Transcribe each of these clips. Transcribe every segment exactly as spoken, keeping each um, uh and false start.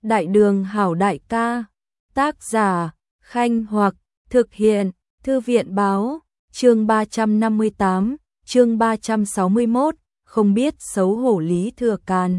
Đại đường hảo đại ca, tác giả, Khanh Hoặc, thực hiện, Thư viện báo, chương ba trăm năm mươi tám, chương ba trăm sáu mươi mốt, không biết xấu hổ Lý Thừa Càn.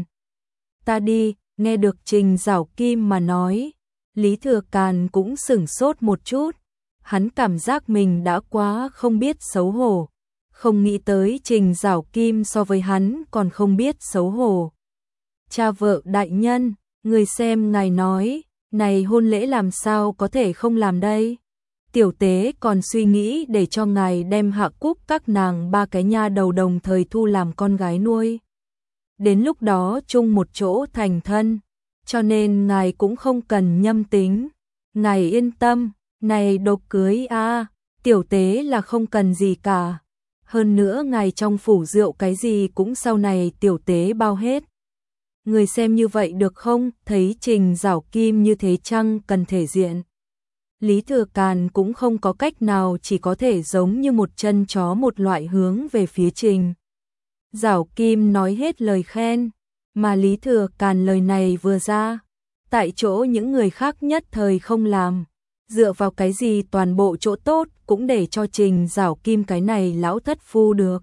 Ta đi, nghe được Trình Giảo Kim mà nói, Lý Thừa Càn cũng sửng sốt một chút, hắn cảm giác mình đã quá không biết xấu hổ, không nghĩ tới Trình Giảo Kim so với hắn còn không biết xấu hổ. Cha vợ đại nhân, người xem ngài nói, này hôn lễ làm sao có thể không làm đây? Tiểu tế còn suy nghĩ để cho ngài đem Hạ Cúc các nàng ba cái nha đầu đồng thời thu làm con gái nuôi. Đến lúc đó chung một chỗ thành thân, cho nên ngài cũng không cần nhâm tính. Ngài yên tâm, này độc cưới a, à, tiểu tế là không cần gì cả. Hơn nữa ngài trong phủ rượu cái gì cũng sau này tiểu tế bao hết. Người xem như vậy được không? Thấy Trình Giảo Kim như thế chăng cần thể diện. Lý Thừa Càn cũng không có cách nào, chỉ có thể giống như một chân chó một loại hướng về phía Trình Giảo Kim nói hết lời khen, mà Lý Thừa Càn lời này vừa ra, tại chỗ những người khác nhất thời không làm, dựa vào cái gì toàn bộ chỗ tốt cũng để cho Trình Giảo Kim cái này lão thất phu được.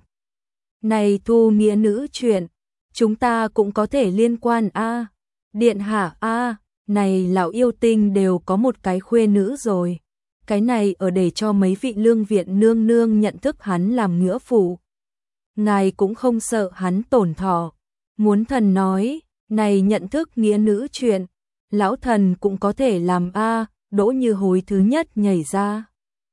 Này thu nghĩa nữ chuyện, chúng ta cũng có thể liên quan a, à. Điện hạ a, à, này lão yêu tinh đều có một cái khuê nữ rồi. Cái này ở để cho mấy vị lương viện nương nương nhận thức hắn làm nghĩa phụ. Ngài cũng không sợ hắn tổn thọ. Muốn thần nói, này nhận thức nghĩa nữ chuyện, lão thần cũng có thể làm a, à. Đỗ Như Hối thứ nhất nhảy ra,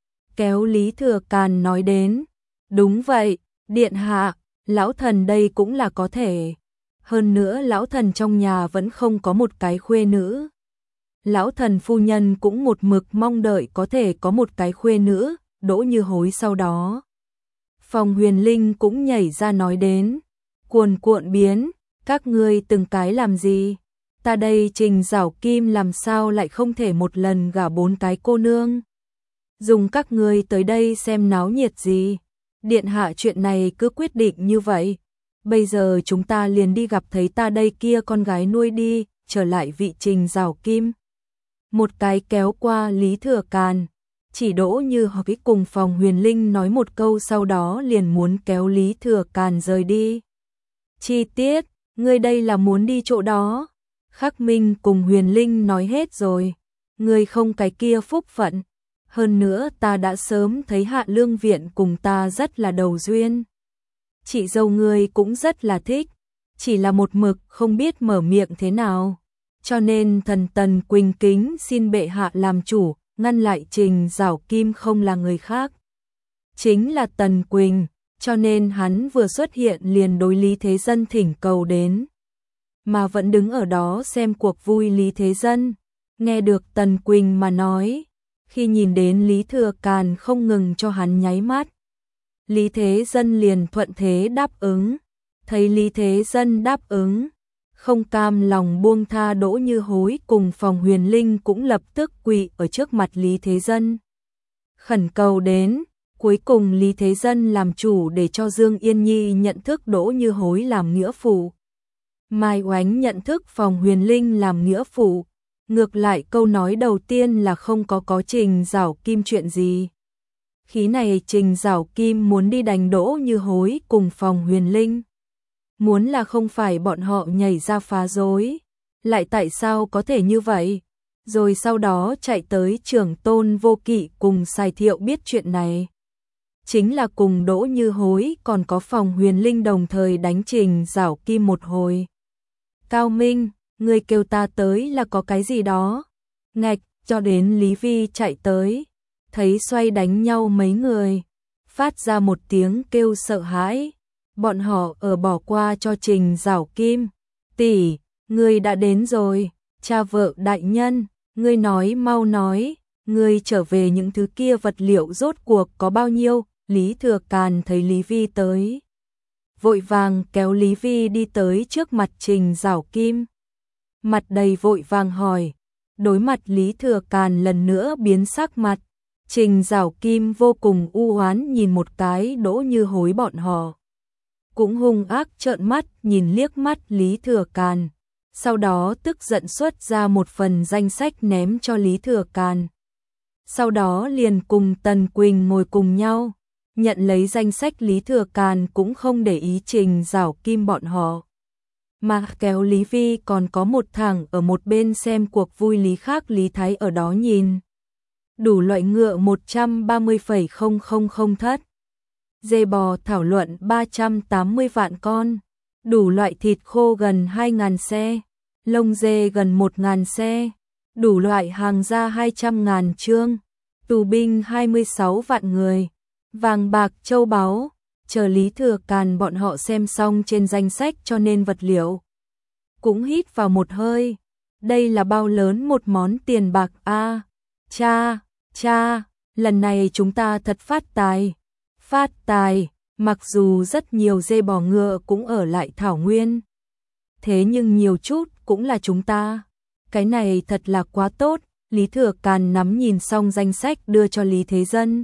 kéo Lý Thừa Càn nói đến, đúng vậy, điện hạ, lão thần đây cũng là có thể. Hơn nữa lão thần trong nhà vẫn không có một cái khuê nữ. Lão thần phu nhân cũng một mực mong đợi có thể có một cái khuê nữ. Đỗ Như Hối sau đó. Phòng Huyền Linh cũng nhảy ra nói đến, cuồn cuộn biến, các ngươi từng cái làm gì? Ta đây Trình Giảo Kim làm sao lại không thể một lần gả bốn cái cô nương? Dùng các ngươi tới đây xem náo nhiệt gì? Điện hạ chuyện này cứ quyết định như vậy. Bây giờ chúng ta liền đi gặp thấy ta đây kia con gái nuôi đi, trở lại vị Trình Giảo Kim. Một cái kéo qua Lý Thừa Càn, chỉ Đỗ Như Hối cùng Phòng Huyền Linh nói một câu sau đó liền muốn kéo Lý Thừa Càn rời đi. Chi tiết, ngươi đây là muốn đi chỗ đó. Khắc Minh cùng Huyền Linh nói hết rồi, ngươi không cái kia phúc phận. Hơn nữa ta đã sớm thấy Hạ Lương Viện cùng ta rất là đầu duyên. Chị dâu ngươi cũng rất là thích, chỉ là một mực không biết mở miệng thế nào. Cho nên thần Tần Quỳnh kính xin bệ hạ làm chủ, ngăn lại Trình Giảo Kim không là người khác. Chính là Tần Quỳnh, cho nên hắn vừa xuất hiện liền đối Lý Thế Dân thỉnh cầu đến. Mà vẫn đứng ở đó xem cuộc vui Lý Thế Dân, nghe được Tần Quỳnh mà nói. Khi nhìn đến Lý Thừa Càn không ngừng cho hắn nháy mắt, Lý Thế Dân liền thuận thế đáp ứng. Thấy Lý Thế Dân đáp ứng, không cam lòng buông tha Đỗ Như Hối cùng Phòng Huyền Linh cũng lập tức quỳ ở trước mặt Lý Thế Dân, khẩn cầu đến. Cuối cùng Lý Thế Dân làm chủ để cho Dương Yên Nhi nhận thức Đỗ Như Hối làm nghĩa phụ, Mai Oánh nhận thức Phòng Huyền Linh làm nghĩa phụ. Ngược lại câu nói đầu tiên là không có có Trình Giảo Kim chuyện gì. Khí này Trình Giảo Kim muốn đi đánh Đỗ Như Hối cùng Phòng Huyền Linh. Muốn là không phải bọn họ nhảy ra phá rối. Lại tại sao có thể như vậy? Rồi sau đó chạy tới Trưởng Tôn Vô Kỵ cùng Sài Thiệu biết chuyện này. Chính là cùng Đỗ Như Hối còn có Phòng Huyền Linh đồng thời đánh Trình Giảo Kim một hồi. Cao Minh, người kêu ta tới là có cái gì đó. Ngạch, cho đến Lý Vi chạy tới, thấy xoay đánh nhau mấy người, phát ra một tiếng kêu sợ hãi. Bọn họ ở bỏ qua cho Trình Giảo Kim. Tỷ, ngươi đã đến rồi. Cha vợ đại nhân, ngươi nói mau nói, ngươi trở về những thứ kia vật liệu rốt cuộc có bao nhiêu? Lý Thừa Càn thấy Lý Vi tới, vội vàng kéo Lý Vi đi tới trước mặt Trình Giảo Kim. Mặt đầy vội vàng hỏi, đối mặt Lý Thừa Càn lần nữa biến sắc mặt. Trình Giảo Kim vô cùng u oán nhìn một cái Đỗ Như Hối bọn họ, cũng hung ác trợn mắt nhìn liếc mắt Lý Thừa Càn. sau đó tức giận xuất ra một phần danh sách ném cho Lý Thừa Càn. Sau đó liền cùng Tần Quỳnh ngồi cùng nhau, nhận lấy danh sách. Lý Thừa Càn cũng không để ý Trình Giảo Kim bọn họ, mà kéo Lý Vi còn có một thằng ở một bên xem cuộc vui. Lý Khác Lý Thái ở đó nhìn. Đủ loại ngựa một trăm ba mươi phẩy không không không thất, dê bò thảo luận ba trăm tám mươi vạn con, đủ loại thịt khô gần hai nghìn xe, lông dê gần một nghìn xe, đủ loại hàng gia hai trăm nghìn chương, tù binh hai mươi sáu vạn người, vàng bạc châu báu. Chờ Lý Thừa Càn bọn họ xem xong trên danh sách cho nên vật liệu, cũng hít vào một hơi. Đây là bao lớn một món tiền bạc a, à, cha, cha, lần này chúng ta thật phát tài, phát tài. Mặc dù rất nhiều dê bò ngựa cũng ở lại thảo nguyên, thế nhưng nhiều chút cũng là chúng ta. Cái này thật là quá tốt. Lý Thừa Càn nắm nhìn xong danh sách đưa cho Lý Thế Dân,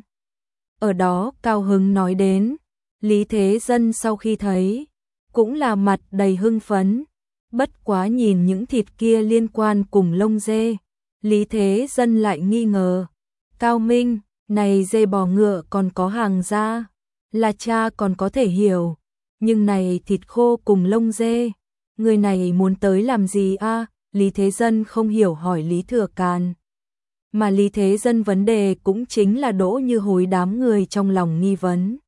ở đó cao hứng nói đến. Lý Thế Dân sau khi thấy, cũng là mặt đầy hưng phấn. Bất quá nhìn những thịt kia liên quan cùng lông dê, Lý Thế Dân lại nghi ngờ. Cao Minh, này dê bò ngựa còn có hàng gia, là cha còn có thể hiểu, nhưng này thịt khô cùng lông dê, người này muốn tới làm gì a? À? Lý Thế Dân không hiểu hỏi Lý Thừa Càn. Mà Lý Thế Dân vấn đề cũng chính là Đỗ Như Hối đám người trong lòng nghi vấn.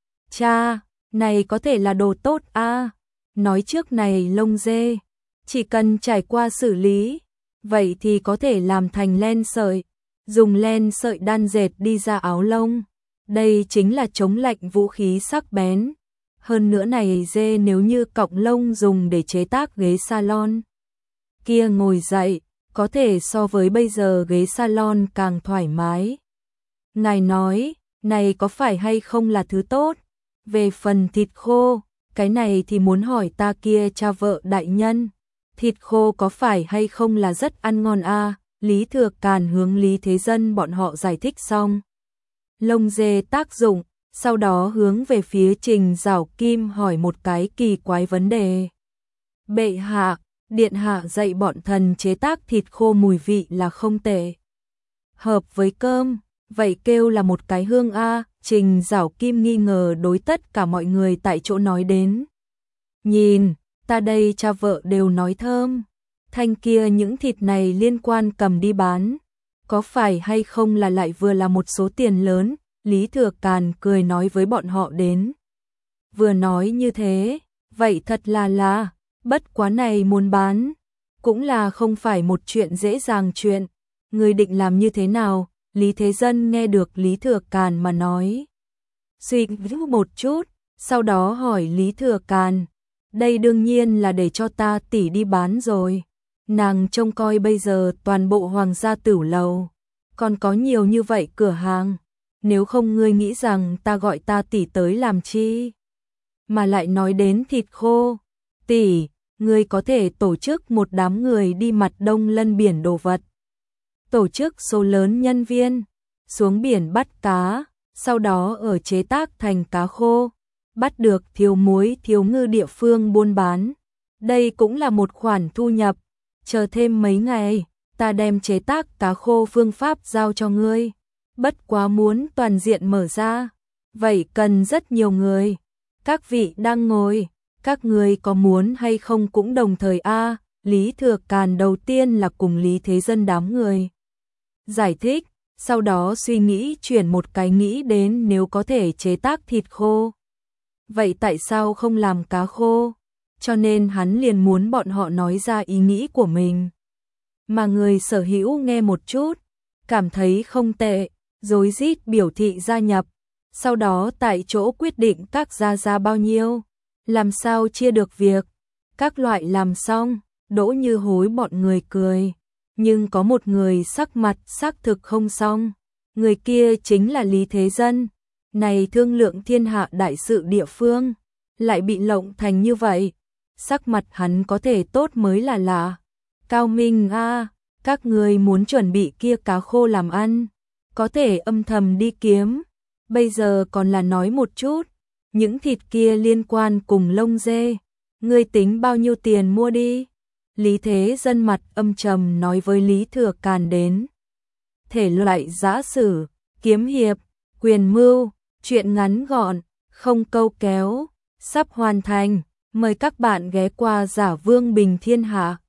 Cha, này có thể là đồ tốt a? À? Nói trước này lông dê, chỉ cần trải qua xử lý, vậy thì có thể làm thành len sợi, dùng len sợi đan dệt đi ra áo lông. Đây chính là chống lạnh vũ khí sắc bén. Hơn nữa này dê nếu như cọng lông dùng để chế tác ghế salon, kia ngồi dậy, có thể so với bây giờ ghế salon càng thoải mái. Ngài nói, này có phải hay không là thứ tốt? Về phần thịt khô, cái này thì muốn hỏi ta kia cha vợ đại nhân. Thịt khô có phải hay không là rất ăn ngon a? À? Lý Thừa Càn hướng Lý Thế Dân bọn họ giải thích xong lông dê tác dụng, sau đó hướng về phía Trình Giảo Kim hỏi một cái kỳ quái vấn đề. Bệ hạ, điện hạ dạy bọn thần chế tác thịt khô mùi vị là không tệ, hợp với cơm, vậy kêu là một cái hương a? Trình Giảo Kim nghi ngờ đối tất cả mọi người tại chỗ nói đến. Nhìn, ta đây cha vợ đều nói thơm, thanh kia những thịt này liên quan cầm đi bán, có phải hay không là lại vừa là một số tiền lớn? Lý Thừa Càn cười nói với bọn họ đến. Vừa nói như thế, vậy thật là là, bất quá này muốn bán, cũng là không phải một chuyện dễ dàng chuyện. Người định làm như thế nào? Lý Thế Dân nghe được Lý Thừa Càn mà nói, suy nghĩ một chút, sau đó hỏi Lý Thừa Càn, đây đương nhiên là để cho ta tỷ đi bán rồi. Nàng trông coi bây giờ toàn bộ Hoàng gia Tửu Lầu, còn có nhiều như vậy cửa hàng, nếu không ngươi nghĩ rằng ta gọi ta tỷ tới làm chi? Mà lại nói đến thịt khô, tỷ, ngươi có thể tổ chức một đám người đi mặt đông lân biển đồ vật, tổ chức số lớn nhân viên, xuống biển bắt cá, sau đó ở chế tác thành cá khô, bắt được thiếu muối thiếu ngư địa phương buôn bán. Đây cũng là một khoản thu nhập. Chờ thêm mấy ngày, ta đem chế tác cá khô phương pháp giao cho ngươi. Bất quá muốn toàn diện mở ra, vậy cần rất nhiều người. Các vị đang ngồi, các người có muốn hay không cũng đồng thời a? Lý Thừa Càn đầu tiên là cùng Lý Thế Dân đám người giải thích, sau đó suy nghĩ chuyển một cái nghĩ đến nếu có thể chế tác thịt khô, vậy tại sao không làm cá khô? Cho nên hắn liền muốn bọn họ nói ra ý nghĩ của mình. Mà người sở hữu nghe một chút, cảm thấy không tệ, rối rít biểu thị gia nhập. Sau đó tại chỗ quyết định các gia gia bao nhiêu, làm sao chia được việc. Các loại làm xong, Đỗ Như Hối bọn người cười. Nhưng có một người sắc mặt xác thực không xong. Người kia chính là Lý Thế Dân. Này thương lượng thiên hạ đại sự địa phương, lại bị lộng thành như vậy. Sắc mặt hắn có thể tốt mới là lạ. Cao Minh a, à, các người muốn chuẩn bị kia cá khô làm ăn, có thể âm thầm đi kiếm. Bây giờ còn là nói một chút, những thịt kia liên quan cùng lông dê, ngươi tính bao nhiêu tiền mua đi? Lý Thế Dân mặt âm trầm nói với Lý Thừa Càn đến. Thể loại giã sử, kiếm hiệp, quyền mưu, truyện ngắn gọn, không câu kéo, sắp hoàn thành. Mời các bạn ghé qua Giả Vương Bình Thiên Hạ.